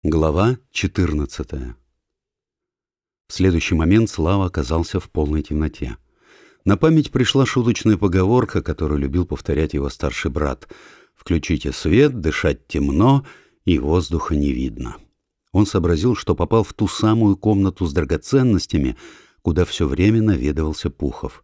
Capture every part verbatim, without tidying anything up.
Глава четырнадцатая. В следующий момент Слава оказался в полной темноте. На память пришла шуточная поговорка, которую любил повторять его старший брат: «Включите свет, дышать темно, и воздуха не видно». Он сообразил, что попал в ту самую комнату с драгоценностями, куда все время наведывался Пухов.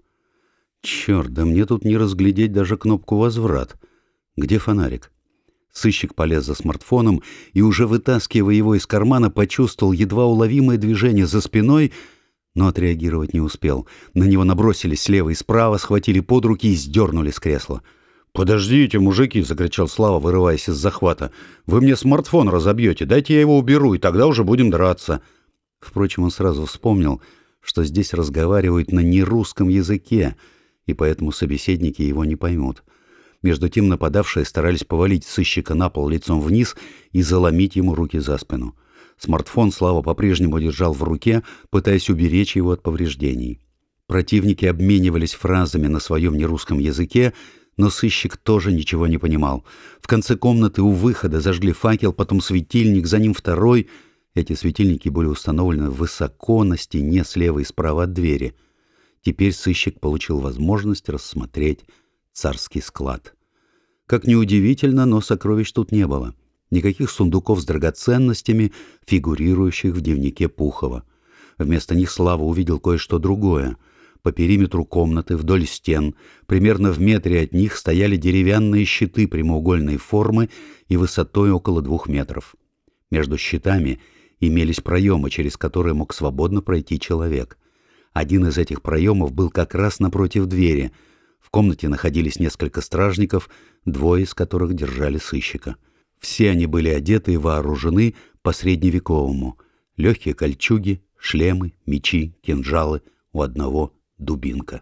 «Черт, да мне тут не разглядеть даже кнопку «Возврат». Где фонарик?» Сыщик полез за смартфоном и, уже вытаскивая его из кармана, почувствовал едва уловимое движение за спиной, но отреагировать не успел. На него набросились слева и справа, схватили под руки и сдернули с кресла. «Подождите, мужики!» — закричал Слава, вырываясь из захвата. «Вы мне смартфон разобьете, дайте я его уберу, и тогда уже будем драться». Впрочем, он сразу вспомнил, что здесь разговаривают на нерусском языке, и поэтому собеседники его не поймут. Между тем нападавшие старались повалить сыщика на пол лицом вниз и заломить ему руки за спину. Смартфон Слава по-прежнему держал в руке, пытаясь уберечь его от повреждений. Противники обменивались фразами на своем нерусском языке, но сыщик тоже ничего не понимал. В конце комнаты у выхода зажгли факел, потом светильник, за ним второй. Эти светильники были установлены высоко на стене слева и справа от двери. Теперь сыщик получил возможность рассмотреть царский склад. Как ни удивительно, но сокровищ тут не было. Никаких сундуков с драгоценностями, фигурирующих в дневнике Пухова. Вместо них Слава увидел кое-что другое. По периметру комнаты, вдоль стен, примерно в метре от них, стояли деревянные щиты прямоугольной формы и высотой около двух метров. Между щитами имелись проемы, через которые мог свободно пройти человек. Один из этих проемов был как раз напротив двери. В комнате находились несколько стражников, двое из которых держали сыщика. Все они были одеты и вооружены по-средневековому. Легкие кольчуги, шлемы, мечи, кинжалы, у одного дубинка.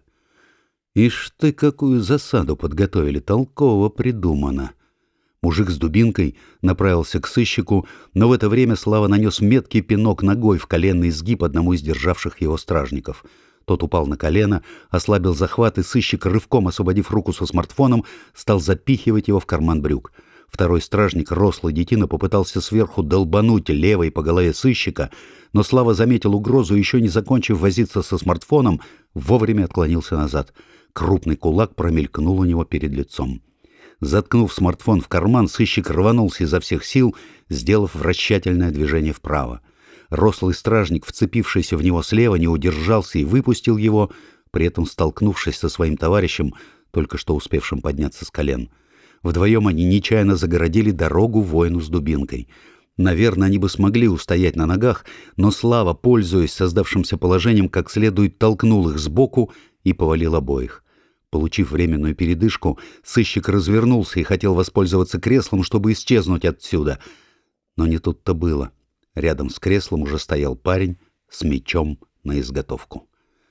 Ишь ты, какую засаду подготовили, толково придумано. Мужик с дубинкой направился к сыщику, но в это время Слава нанес меткий пинок ногой в коленный сгиб одному из державших его стражников. Тот упал на колено, ослабил захват, и сыщик, рывком освободив руку со смартфоном, стал запихивать его в карман брюк. Второй стражник, рослый детина, попытался сверху долбануть левой по голове сыщика, но Слава заметил угрозу и, еще не закончив возиться со смартфоном, вовремя отклонился назад. Крупный кулак промелькнул у него перед лицом. Заткнув смартфон в карман, сыщик рванулся изо всех сил, сделав вращательное движение вправо. Рослый стражник, вцепившийся в него слева, не удержался и выпустил его, при этом столкнувшись со своим товарищем, только что успевшим подняться с колен. Вдвоем они нечаянно загородили дорогу воину с дубинкой. Наверное, они бы смогли устоять на ногах, но Слава, пользуясь создавшимся положением, как следует толкнул их сбоку и повалил обоих. Получив временную передышку, сыщик развернулся и хотел воспользоваться креслом, чтобы исчезнуть отсюда. Но не тут-то было. Рядом с креслом уже стоял парень с мечом на изготовку.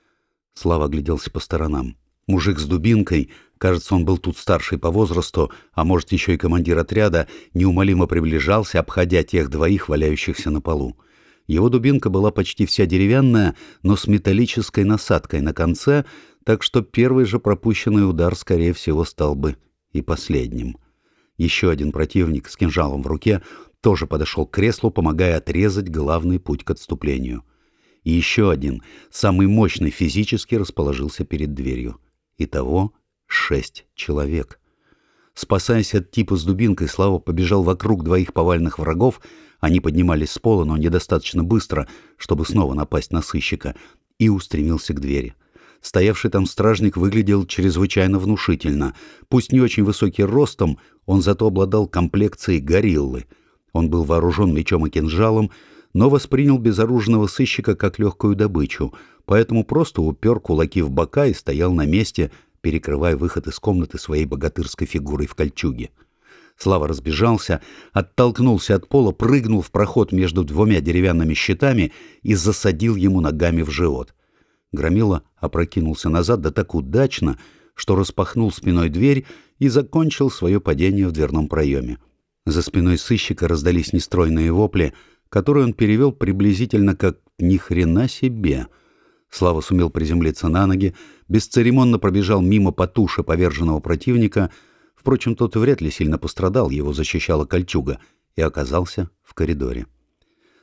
Слава огляделся по сторонам. Мужик с дубинкой, кажется, он был тут старший по возрасту, а может еще и командир отряда, неумолимо приближался, обходя тех двоих, валяющихся на полу. Его дубинка была почти вся деревянная, но с металлической насадкой на конце, так что первый же пропущенный удар, скорее всего, стал бы и последним. Еще один противник с кинжалом в руке тоже подошел к креслу, помогая отрезать главный путь к отступлению. И еще один, самый мощный физически, расположился перед дверью. Итого шесть человек. Спасаясь от типа с дубинкой, Слава побежал вокруг двоих поваленных врагов. Они поднимались с пола, но недостаточно быстро, чтобы снова напасть на сыщика, и устремился к двери. Стоявший там стражник выглядел чрезвычайно внушительно. Пусть не очень высокий ростом, он зато обладал комплекцией гориллы. Он был вооружен мечом и кинжалом, но воспринял безоружного сыщика как легкую добычу, поэтому просто упер кулаки в бока и стоял на месте, перекрывая выход из комнаты своей богатырской фигурой в кольчуге. Слава разбежался, оттолкнулся от пола, прыгнул в проход между двумя деревянными щитами и засадил ему ногами в живот. Громила опрокинулся назад да так удачно, что распахнул спиной дверь и закончил свое падение в дверном проеме. За спиной сыщика раздались нестройные вопли, которые он перевел приблизительно как «ни хрена себе». Слава сумел приземлиться на ноги, бесцеремонно пробежал мимо по туше поверженного противника. Впрочем, тот вряд ли сильно пострадал, его защищала кольчуга, и оказался в коридоре.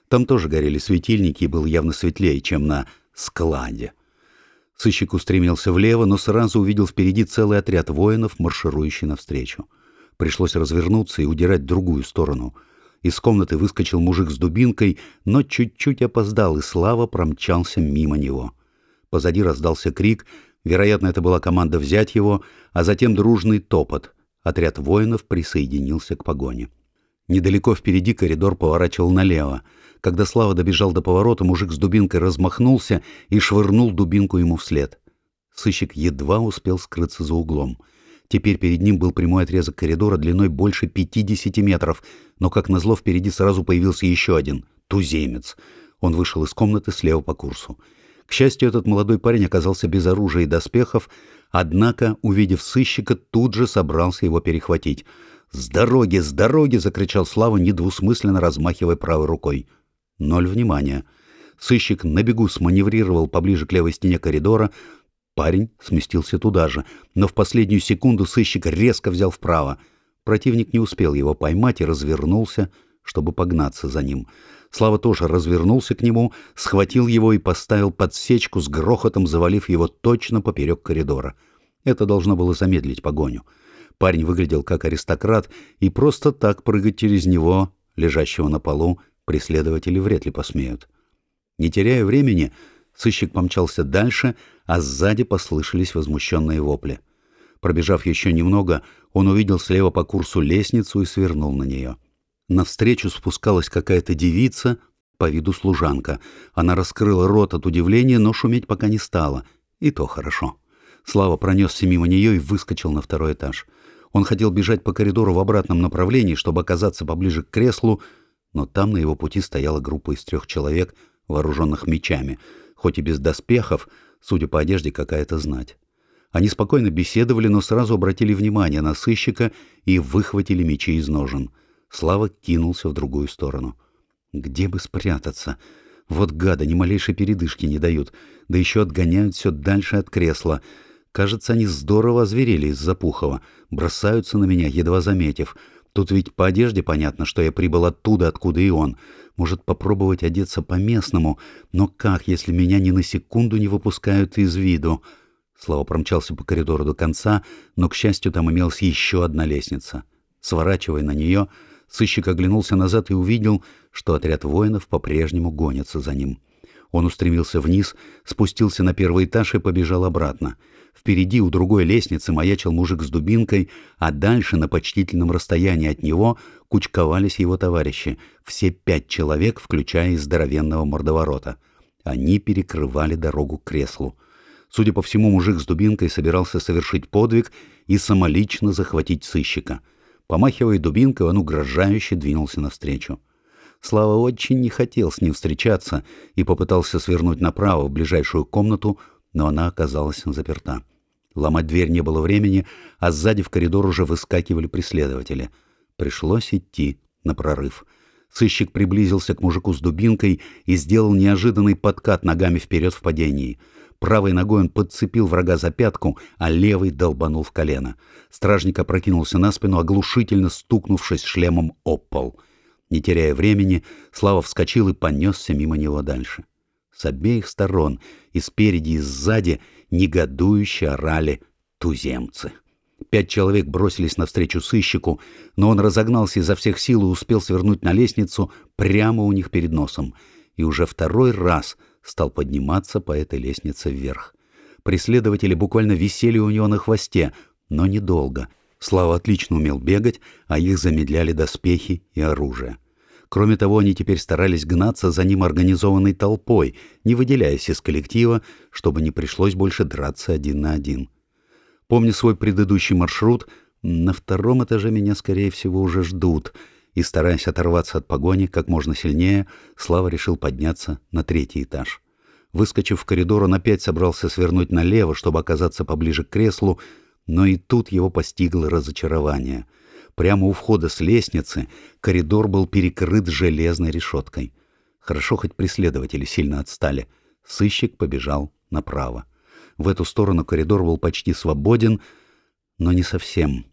Там тоже горели светильники и было явно светлее, чем на складе. Сыщик устремился влево, но сразу увидел впереди целый отряд воинов, марширующий навстречу. Пришлось развернуться и удирать в другую сторону. Из комнаты выскочил мужик с дубинкой, но чуть-чуть опоздал, и Слава промчался мимо него. Позади раздался крик, вероятно, это была команда взять его, а затем дружный топот. Отряд воинов присоединился к погоне. Недалеко впереди коридор поворачивал налево. Когда Слава добежал до поворота, мужик с дубинкой размахнулся и швырнул дубинку ему вслед. Сыщик едва успел скрыться за углом. Теперь перед ним был прямой отрезок коридора длиной больше пятидесяти метров, но, как назло, впереди сразу появился еще один — туземец. Он вышел из комнаты слева по курсу. К счастью, этот молодой парень оказался без оружия и доспехов, однако, увидев сыщика, тут же собрался его перехватить. «С дороги, с дороги!» — закричал Слава, недвусмысленно размахивая правой рукой. Ноль внимания. Сыщик на бегу сманеврировал поближе к левой стене коридора. Парень сместился туда же, но в последнюю секунду сыщик резко взял вправо. Противник не успел его поймать и развернулся, чтобы погнаться за ним. Слава тоже развернулся к нему, схватил его и поставил под сечку, с грохотом завалив его точно поперек коридора. Это должно было замедлить погоню. Парень выглядел как аристократ, и просто так прыгать через него, лежащего на полу, преследователи вряд ли посмеют. Не теряя времени, сыщик помчался дальше, а сзади послышались возмущенные вопли. Пробежав еще немного, он увидел слева по курсу лестницу и свернул на нее. Навстречу спускалась какая-то девица, по виду служанка. Она раскрыла рот от удивления, но шуметь пока не стала. И то хорошо. Слава пронесся мимо нее и выскочил на второй этаж. Он хотел бежать по коридору в обратном направлении, чтобы оказаться поближе к креслу, но там на его пути стояла группа из трех человек, вооруженных мечами, хоть и без доспехов, судя по одежде, какая-то знать. Они спокойно беседовали, но сразу обратили внимание на сыщика и выхватили мечи из ножен. Слава кинулся в другую сторону. Где бы спрятаться? Вот гады, ни малейшей передышки не дают, да еще отгоняют все дальше от кресла. Кажется, они здорово озверели из-за Пухова, бросаются на меня, едва заметив. Тут ведь по одежде понятно, что я прибыл оттуда, откуда и он. Может, попробовать одеться по-местному, но как, если меня ни на секунду не выпускают из виду? Слава промчался по коридору до конца, но, к счастью, там имелась еще одна лестница. Сворачивая на нее, сыщик оглянулся назад и увидел, что отряд воинов по-прежнему гонится за ним. Он устремился вниз, спустился на первый этаж и побежал обратно. Впереди у другой лестницы маячил мужик с дубинкой, а дальше, на почтительном расстоянии от него, кучковались его товарищи, все пять человек, включая и здоровенного мордоворота. Они перекрывали дорогу к креслу. Судя по всему, мужик с дубинкой собирался совершить подвиг и самолично захватить сыщика. Помахивая дубинкой, он угрожающе двинулся навстречу. Слава очень не хотел с ним встречаться и попытался свернуть направо в ближайшую комнату, но она оказалась заперта. Ломать дверь не было времени, а сзади в коридор уже выскакивали преследователи. Пришлось идти на прорыв. Сыщик приблизился к мужику с дубинкой и сделал неожиданный подкат ногами вперед в падении. Правой ногой он подцепил врага за пятку, а левой долбанул в колено. Стражник опрокинулся на спину, оглушительно стукнувшись шлемом об пол. Не теряя времени, Слава вскочил и понесся мимо него дальше. С обеих сторон, и спереди, и сзади, негодующе орали туземцы. Пять человек бросились навстречу сыщику, но он разогнался изо всех сил и успел свернуть на лестницу прямо у них перед носом, и уже второй раз стал подниматься по этой лестнице вверх. Преследователи буквально висели у него на хвосте, но недолго. Слава отлично умел бегать, а их замедляли доспехи и оружие. Кроме того, они теперь старались гнаться за ним организованной толпой, не выделяясь из коллектива, чтобы не пришлось больше драться один на один. Помня свой предыдущий маршрут, на втором этаже меня, скорее всего, уже ждут, и, стараясь оторваться от погони как можно сильнее, Слава решил подняться на третий этаж. Выскочив в коридор, он опять собрался свернуть налево, чтобы оказаться поближе к креслу, но и тут его постигло разочарование. Прямо у входа с лестницы коридор был перекрыт железной решеткой. Хорошо, хоть преследователи сильно отстали. Сыщик побежал направо. В эту сторону коридор был почти свободен, но не совсем.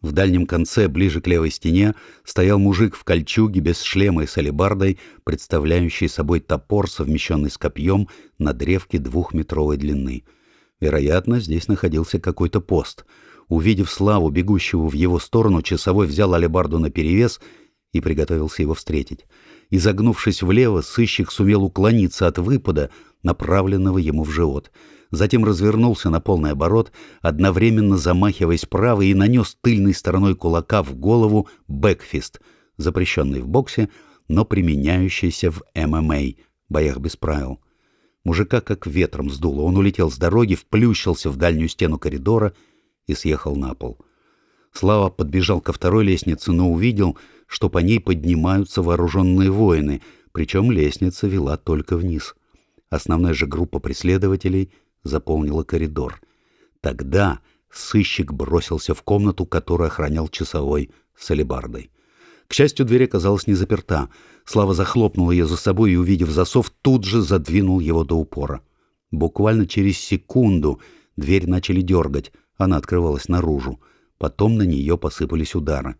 В дальнем конце, ближе к левой стене, стоял мужик в кольчуге без шлема и с алебардой, представляющий собой топор, совмещенный с копьем на древке двухметровой длины. Вероятно, здесь находился какой-то пост. Увидев Славу, бегущего в его сторону, часовой взял алебарду наперевес и приготовился его встретить. Изогнувшись влево, сыщик сумел уклониться от выпада, направленного ему в живот. Затем развернулся на полный оборот, одновременно замахиваясь правой, и нанес тыльной стороной кулака в голову бэкфист, запрещенный в боксе, но применяющийся в эм эм а, боях без правил. Мужика как ветром сдуло. Он улетел с дороги, вплющился в дальнюю стену коридора и съехал на пол. Слава подбежал ко второй лестнице, но увидел, что по ней поднимаются вооруженные воины, причем лестница вела только вниз. Основная же группа преследователей заполнила коридор. Тогда сыщик бросился в комнату, которую охранял часовой с алебардой. К счастью, дверь оказалась не заперта. Слава захлопнул ее за собой и, увидев засов, тут же задвинул его до упора. Буквально через секунду дверь начали дергать, она открывалась наружу. Потом на нее посыпались удары.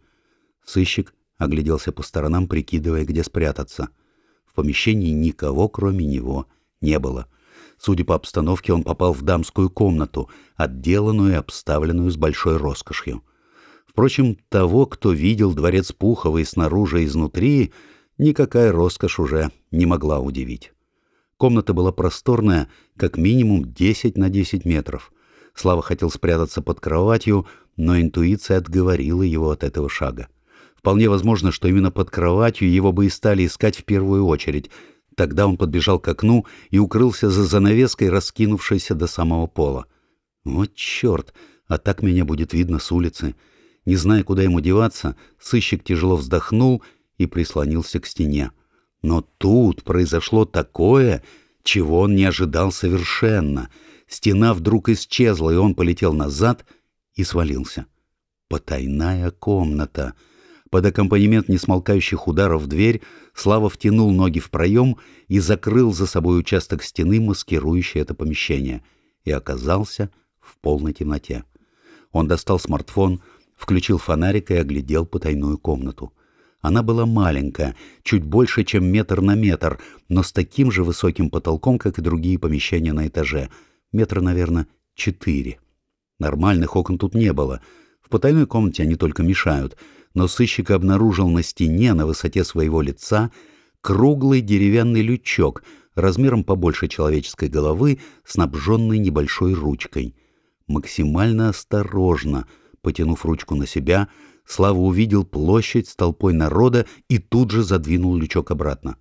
Сыщик огляделся по сторонам, прикидывая, где спрятаться. В помещении никого, кроме него, не было. Судя по обстановке, он попал в дамскую комнату, отделанную и обставленную с большой роскошью. Впрочем, того, кто видел дворец Пухова и снаружи, и изнутри, никакая роскошь уже не могла удивить. Комната была просторная, как минимум десять на десять метров. Слава хотел спрятаться под кроватью, но интуиция отговорила его от этого шага. Вполне возможно, что именно под кроватью его бы и стали искать в первую очередь. Тогда он подбежал к окну и укрылся за занавеской, раскинувшейся до самого пола. Вот черт, а так меня будет видно с улицы. Не зная, куда ему деваться, сыщик тяжело вздохнул и прислонился к стене. Но тут произошло такое, чего он не ожидал совершенно. Стена вдруг исчезла, и он полетел назад и свалился. Потайная комната. Под аккомпанемент несмолкающих ударов в дверь Слава втянул ноги в проем и закрыл за собой участок стены, маскирующий это помещение, и оказался в полной темноте. Он достал смартфон, включил фонарик и оглядел потайную комнату. Она была маленькая, чуть больше, чем метр на метр, но с таким же высоким потолком, как и другие помещения на этаже. Метра, наверное, четыре. Нормальных окон тут не было. В потайной комнате они только мешают. Но сыщик обнаружил на стене, на высоте своего лица, круглый деревянный лючок, размером побольше человеческой головы, снабженный небольшой ручкой. Максимально осторожно, потянув ручку на себя, Слава увидел площадь с толпой народа и тут же задвинул лючок обратно.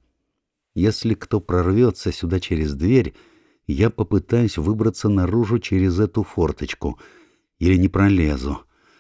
«Если кто прорвется сюда через дверь, я попытаюсь выбраться наружу через эту форточку. Или не пролезу.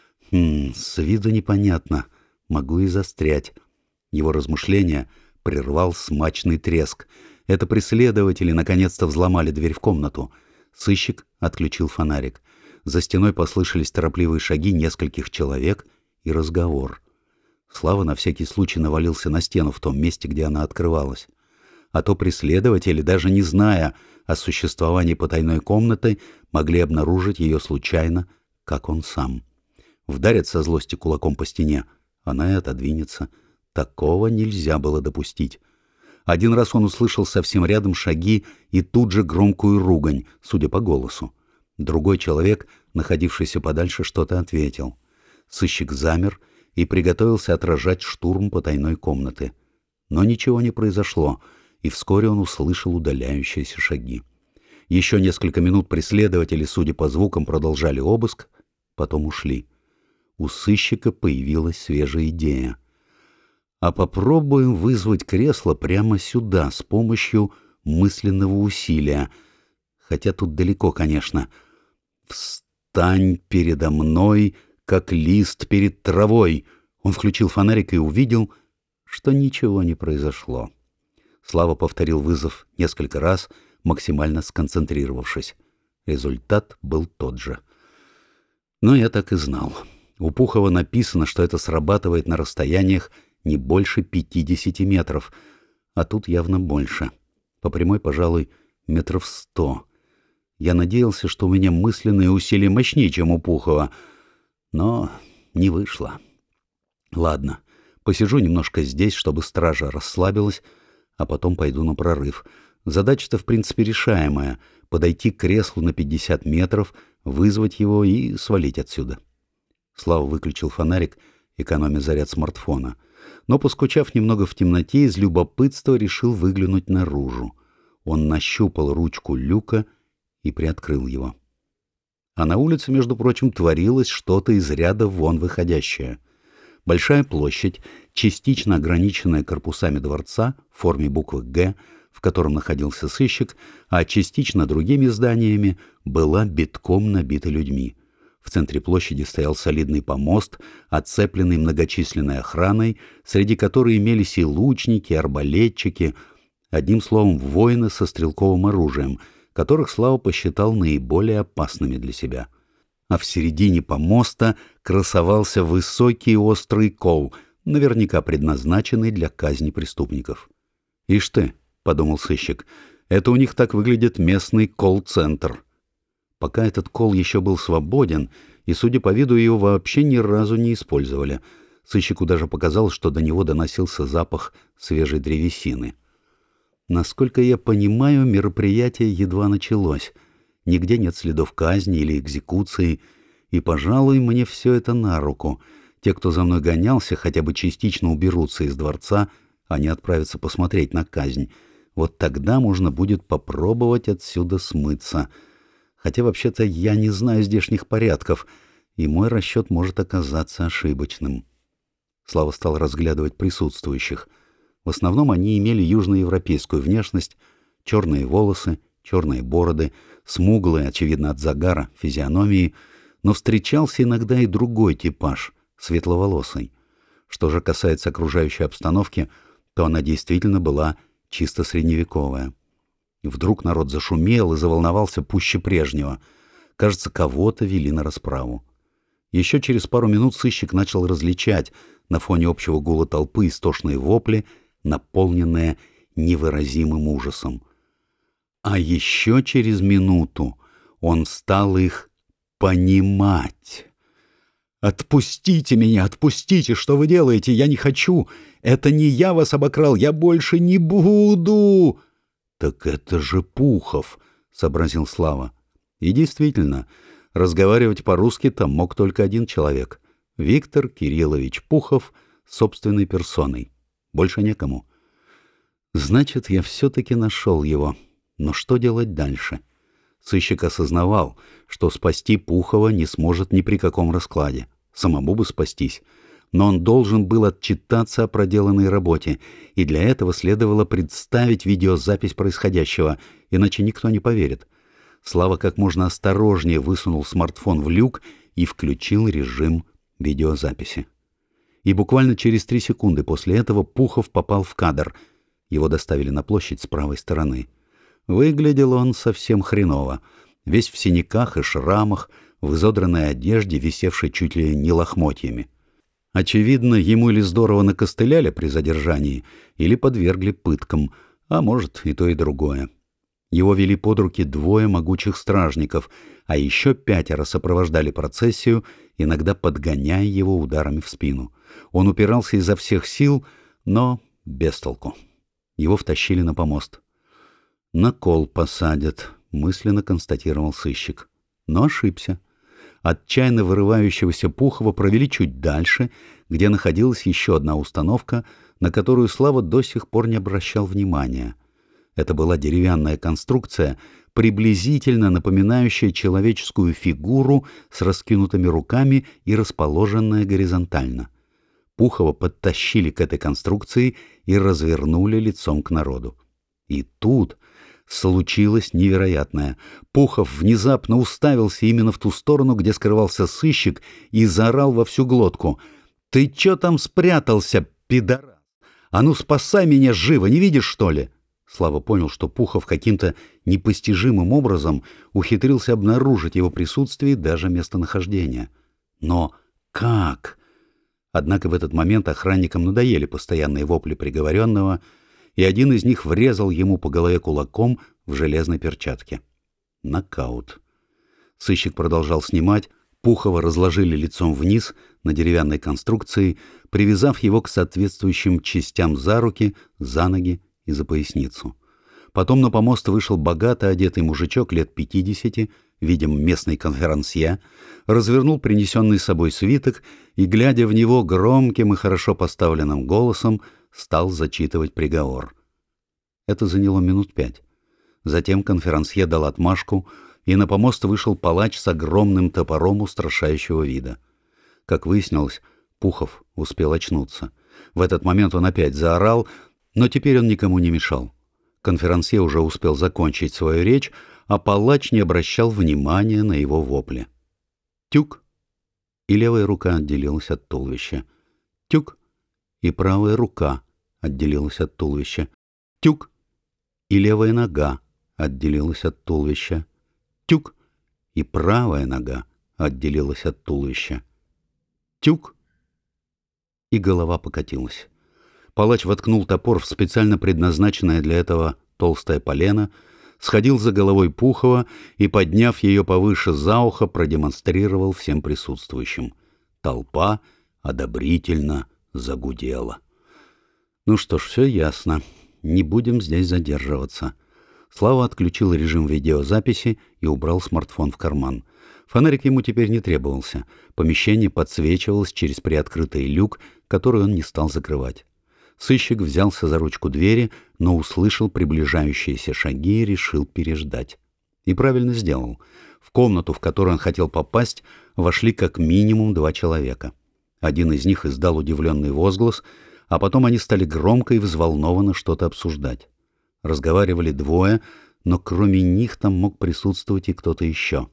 Хм, с виду непонятно. Могу и застрять». Его размышления прервал смачный треск. Это преследователи наконец-то взломали дверь в комнату. Сыщик отключил фонарик. За стеной послышались торопливые шаги нескольких человек и разговор. Слава на всякий случай навалился на стену в том месте, где она открывалась. А то преследователи, даже не зная о существовании потайной комнаты, могли обнаружить ее случайно, как он сам. Вдарят со злости кулаком по стене, она и отодвинется. Такого нельзя было допустить. Один раз он услышал совсем рядом шаги и тут же громкую ругань, судя по голосу. Другой человек, находившийся подальше, что-то ответил. Сыщик замер и приготовился отражать штурм потайной комнаты. Но ничего не произошло, и вскоре он услышал удаляющиеся шаги. Еще несколько минут преследователи, судя по звукам, продолжали обыск, потом ушли. У сыщика появилась свежая идея. А попробуем вызвать кресло прямо сюда с помощью мысленного усилия. Хотя тут далеко, конечно. «Встань передо мной, как лист перед травой». Он включил фонарик и увидел, что ничего не произошло. Слава повторил вызов несколько раз, максимально сконцентрировавшись. Результат был тот же. Но я так и знал. У Пухова написано, что это срабатывает на расстояниях не больше пятидесяти метров, а тут явно больше. По прямой, пожалуй, метров сто. Я надеялся, что у меня мысленные усилия мощнее, чем у Пухова, но не вышло. Ладно, посижу немножко здесь, чтобы стража расслабилась, а потом пойду на прорыв. Задача-то, в принципе, решаемая — подойти к креслу на пятьдесят метров, вызвать его и свалить отсюда. Слава выключил фонарик, экономя заряд смартфона. Но, поскучав немного в темноте, из любопытства решил выглянуть наружу. Он нащупал ручку люка и приоткрыл его. А на улице, между прочим, творилось что-то из ряда вон выходящее. Большая площадь, частично ограниченная корпусами дворца в форме буквы «Г», в котором находился сыщик, а частично другими зданиями, была битком набита людьми. В центре площади стоял солидный помост, оцепленный многочисленной охраной, среди которой имелись и лучники, и арбалетчики, одним словом, воины со стрелковым оружием, которых Слава посчитал наиболее опасными для себя. А в середине помоста красовался высокий острый кол, наверняка предназначенный для казни преступников. «Ишь ты», — подумал сыщик, — «это у них так выглядит местный колл-центр». Пока этот кол еще был свободен, и, судя по виду, его вообще ни разу не использовали. Сыщику даже показалось, что до него доносился запах свежей древесины. Насколько я понимаю, мероприятие едва началось. Нигде нет следов казни или экзекуции, и, пожалуй, мне все это на руку. Те, кто за мной гонялся, хотя бы частично уберутся из дворца, а не отправятся посмотреть на казнь. Вот тогда можно будет попробовать отсюда смыться. Хотя, вообще-то, я не знаю здешних порядков, и мой расчет может оказаться ошибочным. Слава стал разглядывать присутствующих. В основном они имели южноевропейскую внешность, черные волосы, черные бороды, смуглые, очевидно, от загара, физиономии, но встречался иногда и другой типаж, светловолосый. Что же касается окружающей обстановки, то она действительно была чисто средневековая. Вдруг народ зашумел и заволновался пуще прежнего. Кажется, кого-то вели на расправу. Еще через пару минут сыщик начал различать на фоне общего гула толпы истошные вопли, наполненные невыразимым ужасом. А еще через минуту он стал их понимать. «Отпустите меня, отпустите! Что вы делаете? Я не хочу! Это не я вас обокрал! Я больше не буду!» «Так это же Пухов!» — сообразил Слава. И действительно, разговаривать по-русски там мог только один человек — Виктор Кириллович Пухов собственной персоной. Больше некому. Значит, я все-таки нашел его. Но что делать дальше? Сыщик осознавал, что спасти Пухова не сможет ни при каком раскладе. Самому бы спастись. Но он должен был отчитаться о проделанной работе, и для этого следовало представить видеозапись происходящего, иначе никто не поверит. Слава как можно осторожнее высунул смартфон в люк и включил режим видеозаписи. И буквально через три секунды после этого Пухов попал в кадр. Его доставили на площадь с правой стороны. Выглядел он совсем хреново. Весь в синяках и шрамах, в изодранной одежде, висевшей чуть ли не лохмотьями. Очевидно, ему или здорово накостыляли при задержании, или подвергли пыткам, а может и то, и другое. Его вели под руки двое могучих стражников, а еще пятеро сопровождали процессию, иногда подгоняя его ударами в спину. Он упирался изо всех сил, но без толку. Его втащили на помост. «На кол посадят», — мысленно констатировал сыщик. Но ошибся. Отчаянно вырывающегося Пухова провели чуть дальше, где находилась еще одна установка, на которую Слава до сих пор не обращал внимания. Это была деревянная конструкция, приблизительно напоминающая человеческую фигуру с раскинутыми руками и расположенная горизонтально. Пухова подтащили к этой конструкции и развернули лицом к народу. И тут случилось невероятное. Пухов внезапно уставился именно в ту сторону, где скрывался сыщик, и заорал во всю глотку: «Ты чё там спрятался, пидорас? А ну спасай меня живо, не видишь, что ли?» Слава понял, что Пухов каким-то непостижимым образом ухитрился обнаружить его присутствие и даже местонахождение. Но как? Однако в этот момент охранникам надоели постоянные вопли приговоренного, и один из них врезал ему по голове кулаком в железной перчатке. Нокаут. Сыщик продолжал снимать, Пухова разложили лицом вниз на деревянной конструкции, привязав его к соответствующим частям за руки, за ноги и за поясницу. Потом на помост вышел богато одетый мужичок лет пятидесяти, видимо, местный конферансье, развернул принесенный с собой свиток и, глядя в него громким и хорошо поставленным голосом, стал зачитывать приговор. Это заняло минут пять. Затем конферансье дал отмашку, и на помост вышел палач с огромным топором устрашающего вида. Как выяснилось, Пухов успел очнуться. В этот момент он опять заорал, но теперь он никому не мешал. Конферансье уже успел закончить свою речь, а палач не обращал внимания на его вопли. Тюк! И левая рука отделилась от туловища. Тюк! И правая рука отделилась от туловища. Тюк! И левая нога отделилась от туловища. Тюк! И правая нога отделилась от туловища. Тюк! И голова покатилась. Палач воткнул топор в специально предназначенное для этого толстое полено, сходил за головой Пухова и, подняв ее повыше за ухо, продемонстрировал всем присутствующим. Толпа одобрительно загудела. Ну что ж, все ясно. Не будем здесь задерживаться. Слава отключил режим видеозаписи и убрал смартфон в карман. Фонарик ему теперь не требовался. Помещение подсвечивалось через приоткрытый люк, который он не стал закрывать. Сыщик взялся за ручку двери, но услышал приближающиеся шаги и решил переждать. И правильно сделал. В комнату, в которую он хотел попасть, вошли как минимум два человека. Один из них издал удивленный возглас, а потом они стали громко и взволнованно что-то обсуждать. Разговаривали двое, но кроме них там мог присутствовать и кто-то еще.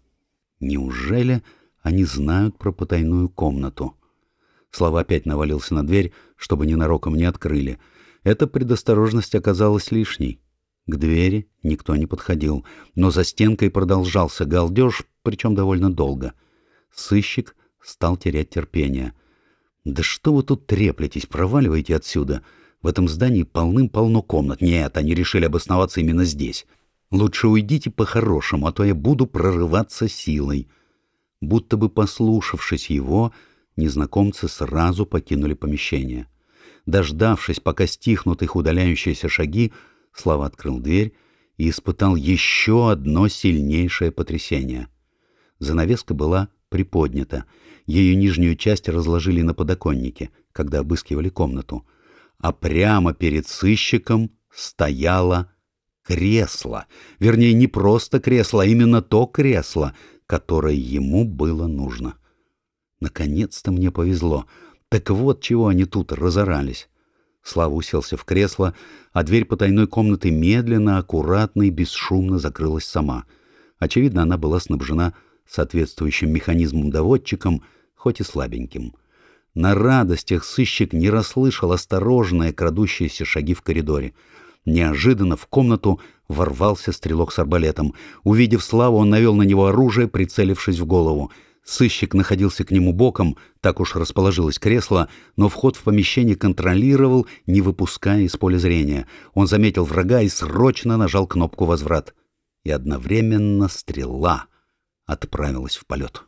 Неужели они знают про потайную комнату? Слава опять навалился на дверь, чтобы ненароком не открыли. Эта предосторожность оказалась лишней. К двери никто не подходил, но за стенкой продолжался галдеж, причем довольно долго. Сыщик стал терять терпение. «Да что вы тут треплетесь, проваливайте отсюда! В этом здании полным-полно комнат. Нет, они решили обосноваться именно здесь. Лучше уйдите по-хорошему, а то я буду прорываться силой». Будто бы послушавшись его, незнакомцы сразу покинули помещение. Дождавшись, пока стихнут их удаляющиеся шаги, Слава открыл дверь и испытал еще одно сильнейшее потрясение. Занавеска была приподнята, ее нижнюю часть разложили на подоконнике, когда обыскивали комнату, а прямо перед сыщиком стояло кресло. Вернее, не просто кресло, а именно то кресло, которое ему было нужно. Наконец-то мне повезло. Так вот чего они тут разорались. Слава уселся в кресло, а дверь потайной комнаты медленно, аккуратно и бесшумно закрылась сама. Очевидно, она была снабжена соответствующим механизмом-доводчиком, хоть и слабеньким. На радостях сыщик не расслышал осторожные крадущиеся шаги в коридоре. Неожиданно в комнату ворвался стрелок с арбалетом. Увидев Славу, он навел на него оружие, прицелившись в голову. Сыщик находился к нему боком, так уж расположилось кресло, но вход в помещение контролировал, не выпуская из поля зрения. Он заметил врага и срочно нажал кнопку «Возврат». И одновременно стрела отправилась в полет.